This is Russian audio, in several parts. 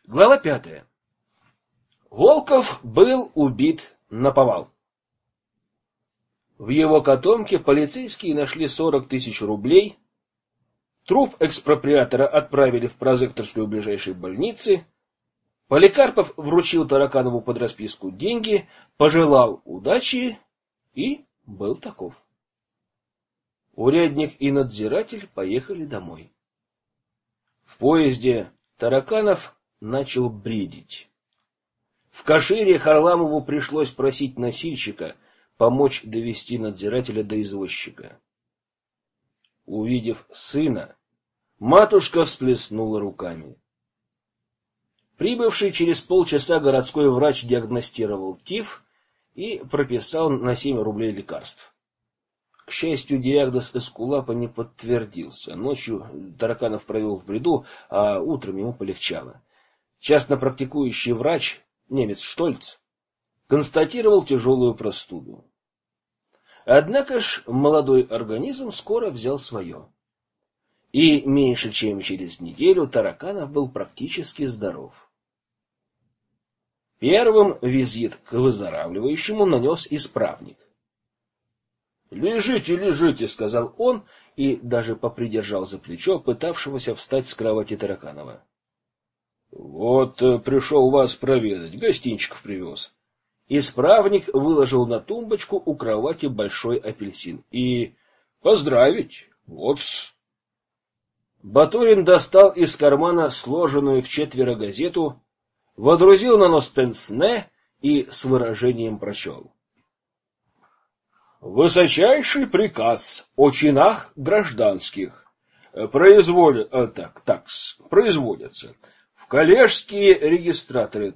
Глава 5. Волков был убит наповал. В его котомке полицейские нашли 40 тысяч рублей, труп экспроприатора отправили в прозекторскую ближайшей больницы, Поликарпов вручил Тараканову под расписку деньги, пожелал удачи и был таков. Урядник и надзиратель поехали домой. В поезде Тараканов начал бредить. В Кашире Харламову пришлось просить носильщика помочь довести надзирателя до извозчика. Увидев сына, матушка всплеснула руками. Прибывший через полчаса городской врач диагностировал тиф и прописал на 7 рублей лекарств. К счастью, диагноз эскулапа не подтвердился. Ночью Тараканов провел в бреду, а утром ему полегчало. Частно практикующий врач, немец Штольц, констатировал тяжелую простуду. Однако ж молодой организм скоро взял свое. И меньше чем через неделю Тараканов был практически здоров. Первым визит к выздоравливающему нанес исправник. «Лежите, лежите», — сказал он и даже попридержал за плечо пытавшегося встать с кровати Тараканова. «Вот пришел вас проведать, гостинчиков привез». Исправник выложил на тумбочку у кровати большой апельсин. «И поздравить, вот-с». Батурин достал из кармана сложенную в четверо газету, водрузил на нос пенсне и с выражением прочел. Высочайший приказ о чинах гражданских производятся в коллежские регистраторы,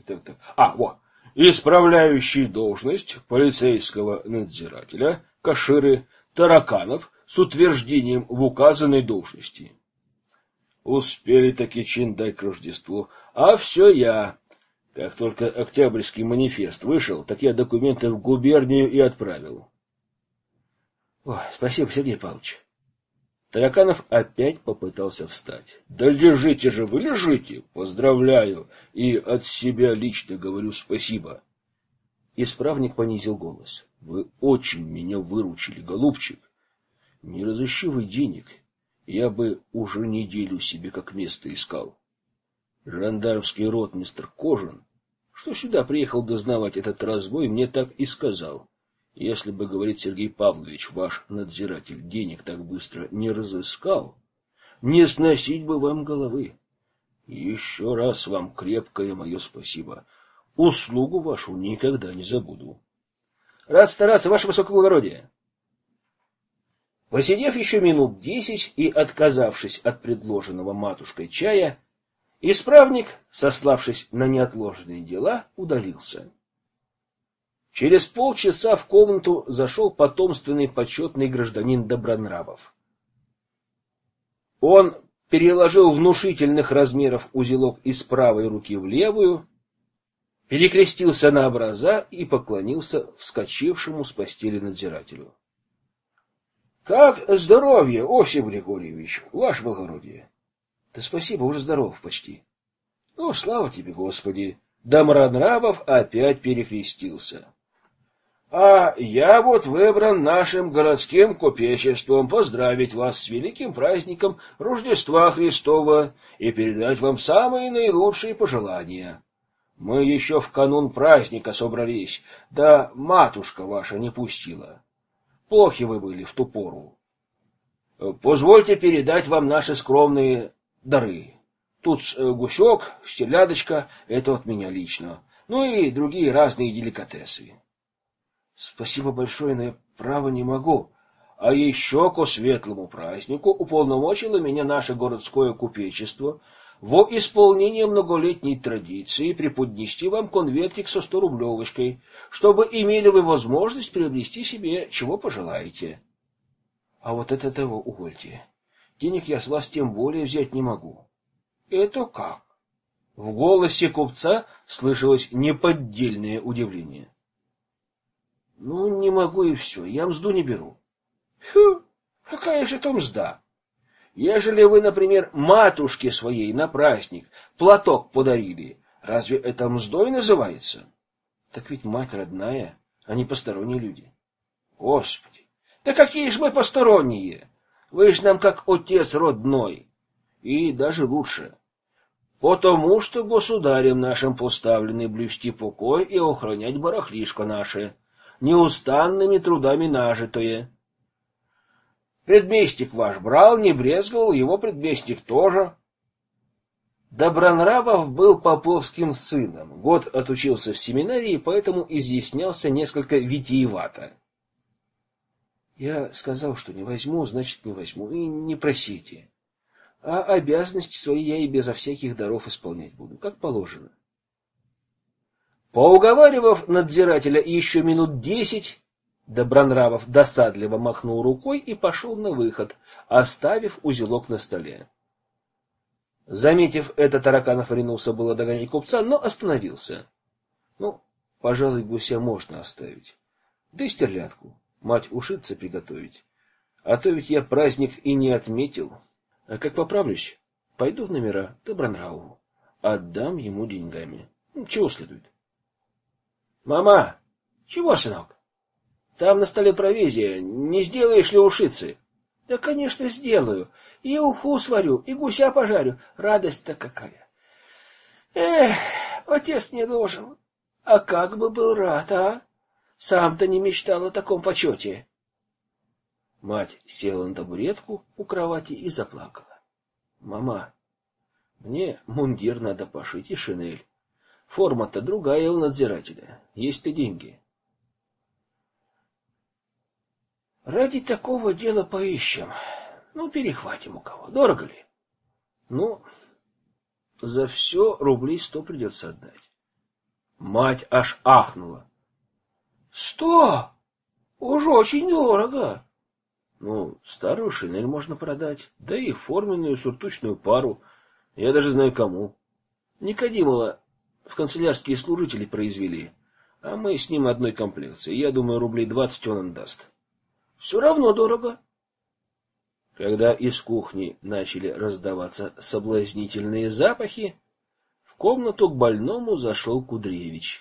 исправляющий должность полицейского надзирателя Каширы Тараканов с утверждением в указанной должности. Успели таки чин дать к Рождеству, а все я. Как только Октябрьский манифест вышел, так я документы в губернию и отправил. Ой, спасибо, Сергей Павлович. Тараканов опять попытался встать. Да лежите же вы, лежите, поздравляю, и от себя лично говорю спасибо. Исправник понизил голос. Вы очень меня выручили, голубчик. Не разыщи вы денег, я бы уже неделю себе как место искал. Жандармский ротмистр Кожин, что сюда приехал дознавать этот разбой, мне так и сказал. Если бы, говорит Сергей Павлович, ваш надзиратель денег так быстро не разыскал, не сносить бы вам головы. Еще раз вам крепкое мое спасибо. Услугу вашу никогда не забуду. Рад стараться, ваше высокоблагородие. Посидев еще минут 10 и отказавшись от предложенного матушкой чая, исправник, сославшись на неотложные дела, удалился. Через полчаса в комнату зашел потомственный почетный гражданин Добронравов. Он переложил внушительных размеров узелок из правой руки в левую, перекрестился на образа и поклонился вскочившему с постели надзирателю. — Как здоровье, Осип Григорьевич, ваше благородие? — Да спасибо, уже здоров почти. — Ну, слава тебе, Господи! Добронравов опять перекрестился. — А я вот выбран нашим городским купечеством поздравить вас с великим праздником Рождества Христова и передать вам самые наилучшие пожелания. Мы еще в канун праздника собрались, да матушка ваша не пустила. Плохи вы были в ту пору. Позвольте передать вам наши скромные дары. Тут гусек, стерлядочка, это от меня лично, ну и другие разные деликатесы. Спасибо большое, но я право не могу. А еще ко светлому празднику уполномочило меня наше городское купечество во исполнение многолетней традиции преподнести вам конвертик со 100-рублевочкой, чтобы имели вы возможность приобрести себе, чего пожелаете. А вот это того увольте. Денег я с вас тем более взять не могу. Это как? В голосе купца слышалось неподдельное удивление. Ну, не могу и все, я мзду не беру. Фу, какая же то мзда? Ежели вы, например, матушке своей на праздник платок подарили, разве это мздой называется? Так ведь мать родная, а не посторонние люди. Господи, да какие ж мы посторонние? Вы ж нам как отец родной. И даже лучше. Потому что государем нашим поставлены блюсти покой и охранять барахлишко наше, неустанными трудами нажитое. Предместник ваш брал, не брезговал, его предместник тоже. Добронравов был поповским сыном, год отучился в семинарии, поэтому изъяснялся несколько витиевато. Я сказал, что не возьму, значит не возьму, и не просите. А обязанности свои я и безо всяких даров исполнять буду, как положено. Поуговаривав надзирателя еще минут 10, Добронравов досадливо махнул рукой и пошел на выход, оставив узелок на столе. Заметив это, Тараканов ринулся было догонять купца, но остановился. Ну, пожалуй, гуся можно оставить. Да и стерлядку. Мать ушиться приготовить. А то ведь я праздник и не отметил. А как поправлюсь, пойду в номера Добронравову. Отдам ему деньгами. Чего следует? Мама! Чего, сынок? Там на столе провизия. Не сделаешь ли ушицы? Да, конечно, сделаю. И уху сварю, и гуся пожарю. Радость-то какая. Эх, отец не дожил. А как бы был рад, а? Сам-то не мечтал о таком почете. Мать села на табуретку у кровати и заплакала. Мама, мне мундир надо пошить и шинель. Форма-то другая у надзирателя. Есть ли деньги? Ради такого дела поищем. Ну, перехватим у кого. Дорого ли? Ну, за все рублей 100 придется отдать. Мать аж ахнула. 100? Уж очень дорого. Ну, старую шинель можно продать, да и форменную сюртучную пару. Я даже знаю кому. Никодимова в канцелярские служители произвели, а мы с ним одной комплекции. Я думаю, рублей 20 он даст. Все равно дорого. Когда из кухни начали раздаваться соблазнительные запахи, в комнату к больному зашел Кудревич.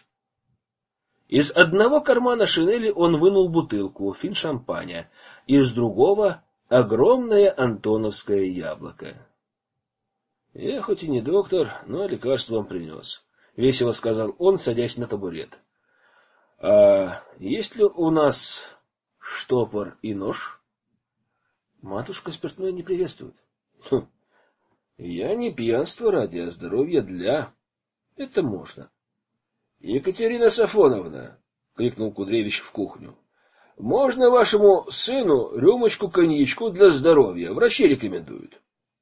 Из одного кармана шинели он вынул бутылку финшампаня, из другого — огромное антоновское яблоко. — Я хоть и не доктор, но лекарство вам принес, — весело сказал он, садясь на табурет. — А есть ли у нас штопор и нож? Матушка спиртное не приветствует. — Я не пьянство ради, а здоровье для. Это можно. — Екатерина Сафоновна, — крикнул Кудревич в кухню, — можно вашему сыну рюмочку коньячку для здоровья? Врачи рекомендуют.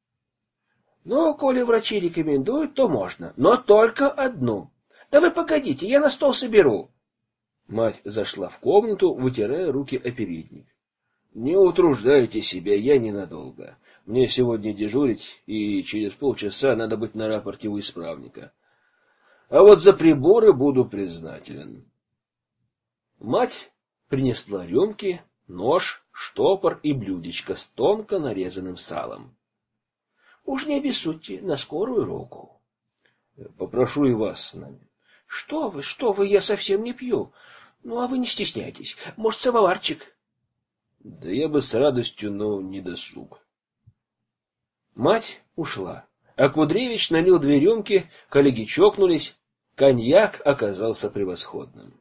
— Ну, коли врачи рекомендуют, то можно, но только одну. Да вы погодите, я на стол соберу. Мать зашла в комнату, вытирая руки о передник. — Не утруждайте себя, я ненадолго. Мне сегодня дежурить, и через полчаса надо быть на рапорте у исправника. А вот за приборы буду признателен. Мать принесла рюмки, нож, штопор и блюдечко с тонко нарезанным салом. — Уж не обессудьте, на скорую руку. — Попрошу и вас с нами. — что вы, я совсем не пью. Ну, а вы не стесняйтесь. Может, самоварчик? — Да я бы с радостью, но не досуг. Мать ушла, а Кудревич налил 2 рюмки, коллеги чокнулись. Коньяк оказался превосходным.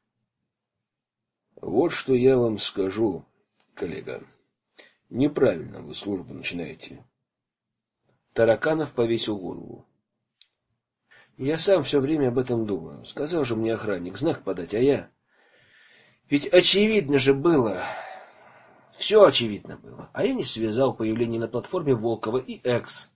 — Вот что я вам скажу, коллега. Неправильно вы службу начинаете. Тараканов повесил голову. — Я сам все время об этом думаю. Сказал же мне охранник знак подать, а я... Ведь очевидно же было... Все очевидно было. А я не связал появление на платформе Волкова и Экс.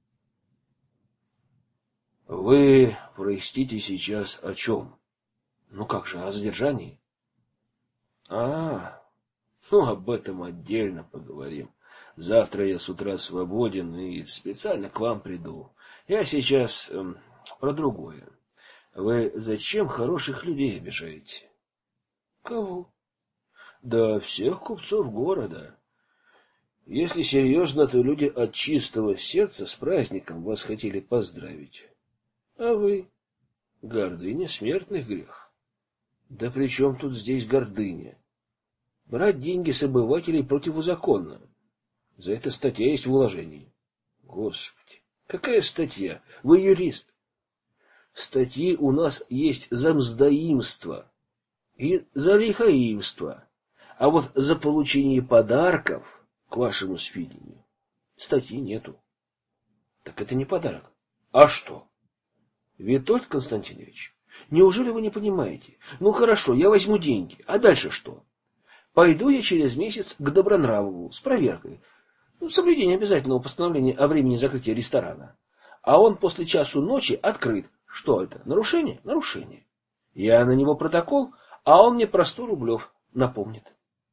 — Вы, простите, сейчас о чем? — Ну как же, о задержании? — ну об этом отдельно поговорим. Завтра я с утра свободен и специально к вам приду. Я сейчас про другое. Вы зачем хороших людей обижаете? — Кого? — Да всех купцов города. Если серьезно, то люди от чистого сердца с праздником вас хотели поздравить. А вы? Гордыня — смертный грех. Да при чем тут здесь гордыня? Брать деньги с обывателей противозаконно. За это статья есть в уложении. Господи, какая статья? Вы юрист. Статьи у нас есть за мздоимство и за лихаимство. А вот за получение подарков, к вашему сведению, статьи нету. Так это не подарок. А что? Витольд Константинович, неужели вы не понимаете? Ну хорошо, я возьму деньги. А дальше что? Пойду я через месяц к Добронравову с проверкой. Соблюдение обязательного постановления о времени закрытия ресторана. А он после часу ночи открыт. Что это? Нарушение? Нарушение. Я на него протокол, а он мне про 100 рублев напомнит.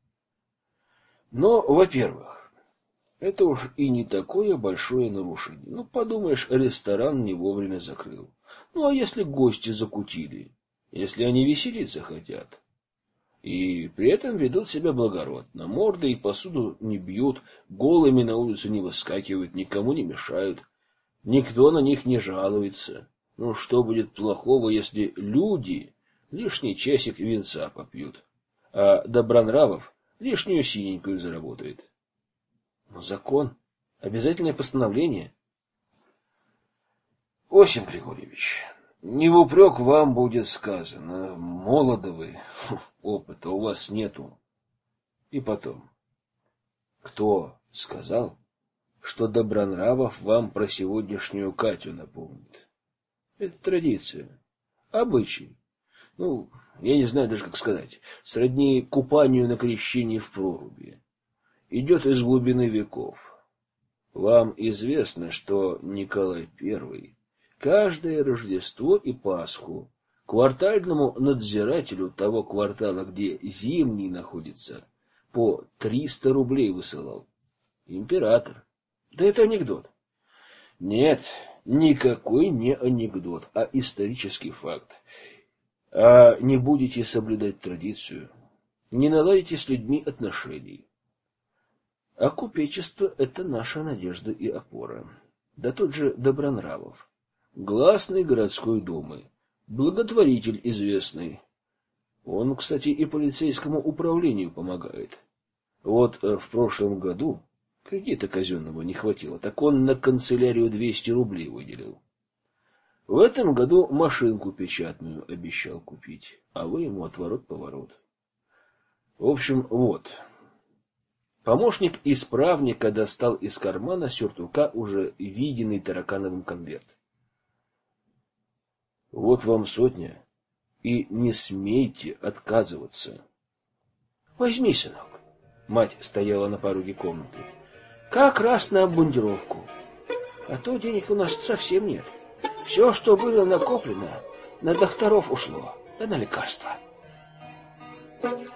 Но, во-первых, это уж и не такое большое нарушение. Ну, подумаешь, ресторан не вовремя закрыл. Ну, а если гости закутили? Если они веселиться хотят? И при этом ведут себя благородно. Морды и посуду не бьют, голыми на улицу не выскакивают, никому не мешают. Никто на них не жалуется. Ну, что будет плохого, если люди лишний часик винца попьют, а Добронравов лишнюю синенькую заработает? Но закон, обязательное постановление. Осип Григорьевич, не в упрек вам будет сказано, молоды вы, опыта у вас нету. И потом, кто сказал, что Добронравов вам про сегодняшнюю Катю напомнит? Это традиция, обычай. Ну, я не знаю даже, как сказать, сродни купанию на крещении в проруби. Идет из глубины веков. Вам известно, что Николай I каждое Рождество и Пасху квартальному надзирателю того квартала, где Зимний находится, по 300 рублей высылал. Император. Да это анекдот. Нет, никакой не анекдот, а исторический факт. А не будете соблюдать традицию, не наладите с людьми отношений. А купечество — это наша надежда и опора. Да тот же Добронравов, гласный городской думы, благотворитель известный. Он, кстати, и полицейскому управлению помогает. Вот в прошлом году кредита казенного не хватило, так он на канцелярию 200 рублей выделил. В этом году машинку печатную обещал купить, а вы ему отворот-поворот. В общем, вот. Помощник исправника достал из кармана сюртука уже виденный Таракановым конверт. Вот вам 100, и не смейте отказываться. Возьми, сынок. Мать стояла на пороге комнаты. Как раз на обмундировку. А то денег у нас совсем нет. Все, что было накоплено, на докторов ушло, да на лекарства.